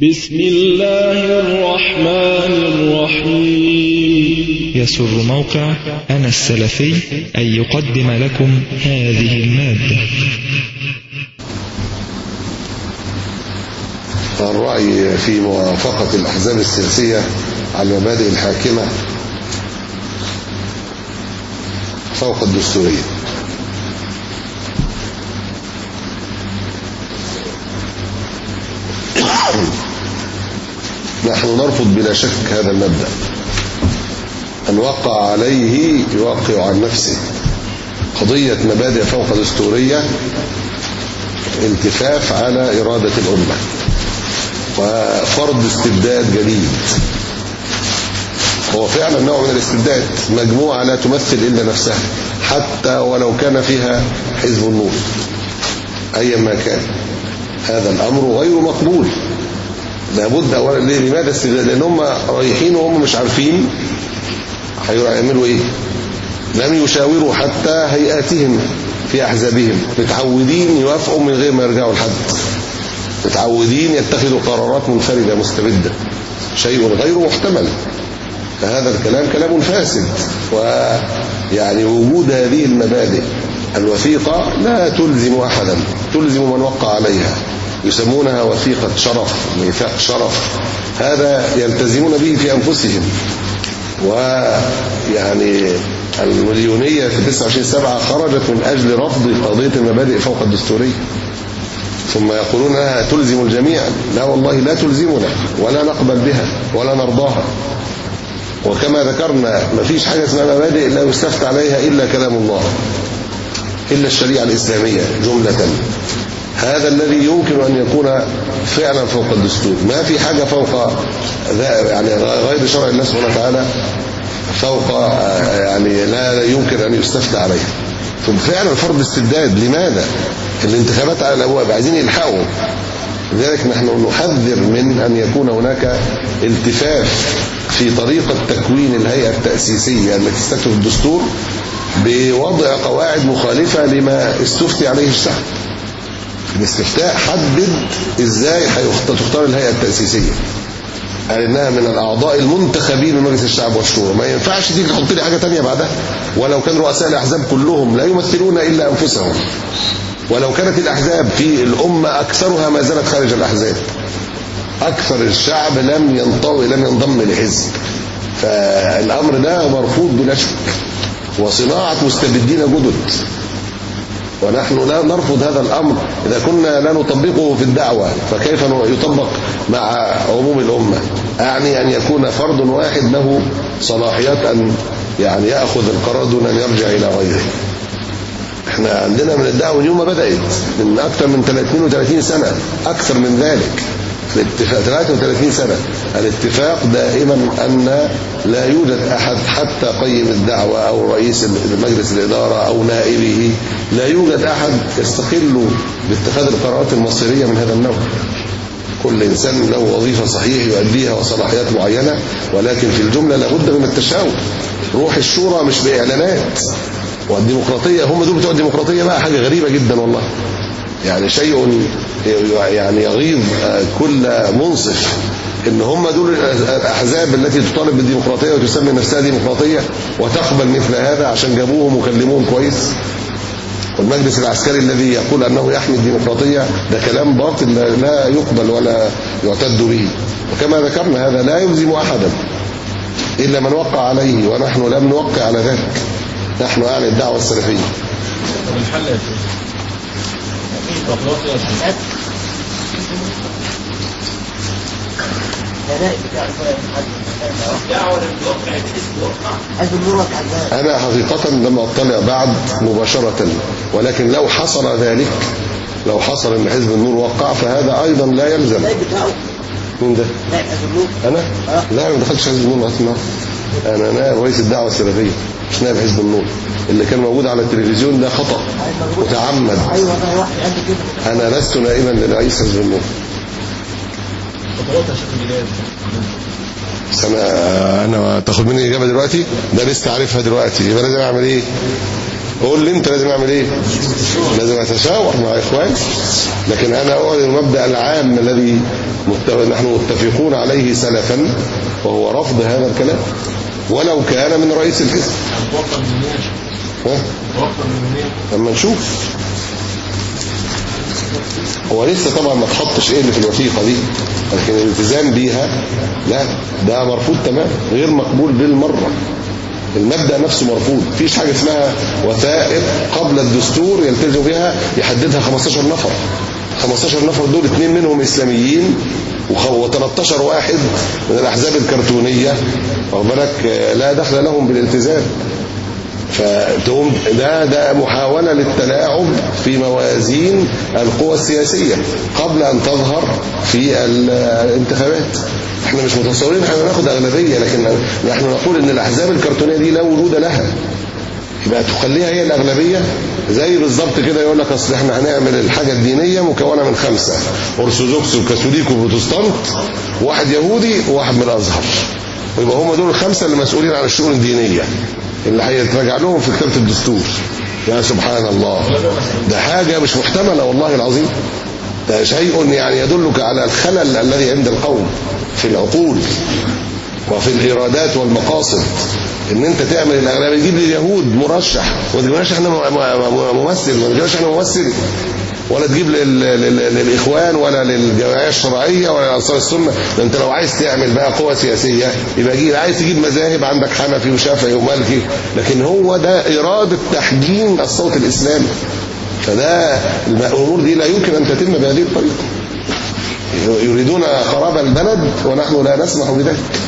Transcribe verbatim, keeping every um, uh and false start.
بسم الله الرحمن الرحيم. يسر موقع أنا السلفي أن يقدم لكم هذه المادة. الرأي في موافقة الأحزاب السياسية على المبادئ الحاكمة فوق الدستورية. نحن نرفض بلا شك هذا المبدأ. أن وقع عليه يوقع عن نفسه. قضية مبادئ فوق دستورية التفاف على إرادة الأمة وفرض استبداد جديد. هو فعلا نوع من الاستبداد، مجموعة لا تمثل إلا نفسها حتى ولو كان فيها حزب النور أيا ما كان. هذا الأمر غير مقبول. لابد أولا. لماذا استبداد؟ لأن هم رايحين وهم مش عارفين هيعملوا إيه. لم يشاوروا حتى هيئاتهم في أحزابهم، متعودين يوافقوا من غير ما يرجعوا لحد، متعودين يتخذوا قرارات منفردة مستبدة، شيء غير محتمل. فهذا الكلام كلام فاسد. ويعني وجود هذه المبادئ الوثيقة لا تلزم أحدا، تلزم من وقع عليها. يسمونها وثيقة شرف، ميثاق شرف. هذا يلتزمون به في أنفسهم. ويعني المليونية في تسعة وعشرين سبعة خرجت من أجل رفض قضية المبادئ فوق الدستورية، ثم يقولون أنها تلزم الجميع. لا والله، لا تلزمنا ولا نقبل بها ولا نرضاها. وكما ذكرنا ما فيش حاجة اسمها مبادئ لا يستفتى عليها إلا كلام الله، إلا الشريعة الإسلامية جملة. هذا الذي يمكن أن يكون فعلا فوق الدستور. ما في حاجة فوق يعني غير شرع الله سبحانه وتعالى فوق، يعني لا يمكن أن يستفتى عليها. ثم فعلا فرض استبداد. لماذا؟ الانتخابات على الأبواب، عايزين يلحقوا. لذلك نحن نحذر من أن يكون هناك التفاف في طريقة تكوين الهيئة التأسيسية التي تستكتب الدستور بوضع قواعد مخالفة لما استفتي عليه الشعب. الاستفتاء حدد ازاي هتختار الهيئة التأسيسية، قال انها من الاعضاء المنتخبين من مجلس الشعب والشورى. ما ينفعش تيجي تحط لي حاجه ثانيه بعدها. ولو كان رؤساء الاحزاب كلهم لا يمثلون الا انفسهم، ولو كانت الاحزاب في الامه اكثرها ما زالت خارج الاحزاب، اكثر الشعب لم ينضوي لم ينضم لحزب. فالامر ده مرفوض بلا شك، وصناعه مستبدين جدد. ونحن لا نرفض هذا الأمر. إذا كنا لا نطبقه في الدعوة فكيف يطبق مع عموم الأمة؟ أعني أن يكون فرد واحد له صلاحيات أن يعني يأخذ القرار دون أن يرجع إلى غيره. احنا عندنا من الدعوة من يوم ما بدأت، من أكثر من اثنين وثلاثين سنة، أكثر من ذلك، ثلاثة وثلاثين سنة. الاتفاق دائما أن لا يوجد أحد حتى قيم الدعوة أو رئيس مجلس الإدارة أو نائبه، لا يوجد أحد يستقل باتخاذ القرارات المصيرية من هذا النوع. كل إنسان له وظيفة صحيح يؤديها وصلاحيات معينة، ولكن في الجملة لابد من التشاور. روح الشورى مش بإعلانات. والديمقراطية هم دول بتوع الديمقراطية بقى حاجة غريبة جدا والله. يعني شيء يعني يغيظ كل منصف ان هم دول الاحزاب التي تطالب بالديمقراطيه وتسمي نفسها ديمقراطيه وتقبل مثل هذا عشان جابوهم وكلموهم كويس. والمجلس العسكري الذي يقول انه يحمي الديمقراطيه ده كلام باطل لا يقبل ولا يعتد به. وكما ذكرنا هذا لا يلزم احدا الا من وقع عليه، ونحن لم نوقع على ذلك. نحن اعلى الدعوه السلفيه. أنا حقيقة لم أطلع بعد مباشرة، ولكن لو حصل ذلك، لو حصل أن حزب النور وقع فهذا أيضا لا يلزم. مين ده؟ أنا؟ لا ما دخلتش حزب النور. أنا نائب رئيس الدعوة السلفية، مش نائب حزب النور. اللي كان موجود على التلفزيون ده خطأ متعمد. أنا لست نائبا لرئيس حزب النور. سنة. أنا تاخد مني إجابة دلوقتي؟ ده لسه عارفها دلوقتي، يبقى لازم أعمل إيه؟ قول لي انت لازم اعمل ايه؟ لازم اتشاور مع اخواني. لكن انا اعلن المبدا العام الذي نحن متفقون عليه سلفا، وهو رفض هذا الكلام ولو كان من رئيس الحزب. ها؟ لما نشوف. هو لسه طبعا ما تحطش ايه اللي في الوثيقه دي، لكن الالتزام بيها لا، ده مرفوض تمام، غير مقبول بالمره. المبدأ نفسه مرفوض. مفيش حاجة اسمها وثائق قبل الدستور يلتزم بها يحددها خمستاشر نفر. خمستاشر نفر دول اثنين منهم إسلاميين و13 واحد من الأحزاب الكرتونية، واخد بالك، لا دخل لهم بالالتزام. فتقوم ده ده محاولة للتلاعب في موازين القوى السياسية قبل أن تظهر في الانتخابات. احنا مش متصورين احنا ناخد أغلبية، لكن نحن نقول ان الأحزاب الكرتونية دي لا وجود لها، يبقى تخليها هي الأغلبية. زي بالظبط كده يقول لك اصل احنا هنعمل الحاجة الدينية مكونة من خمسة، أرثوذكس وكاثوليك وبروتستانت وواحد يهودي وواحد من الأزهر، ويبقى هم دول الخمسة اللي مسؤولين عن الشؤون الدينية اللي هيتراجع لهم في كتابة الدستور. يا سبحان الله، ده حاجة مش محتملة والله العظيم. ده شيء يعني يدلك على الخلل الذي عند القوم في العقول وفي الإرادات والمقاصد. ان انت تعمل الاغلبيه، تجيب لي اليهود مرشح وما تجيبناش احنا ممثل، ما تجيبناش احنا ممثل، ولا تجيب للاخوان ولا للجمعيه الشرعيه ولا لانصار السنه. ده انت لو عايز تعمل بقى قوه سياسيه يبقى جيب، عايز تجيب مذاهب عندك حنفي وشافعي ومالكي، لكن هو ده اراده تحجيم الصوت الاسلامي. فده الامور دي لا يمكن ان تتم بهذه الطريقه. يريدون خراب البلد ونحن لا نسمح بذلك.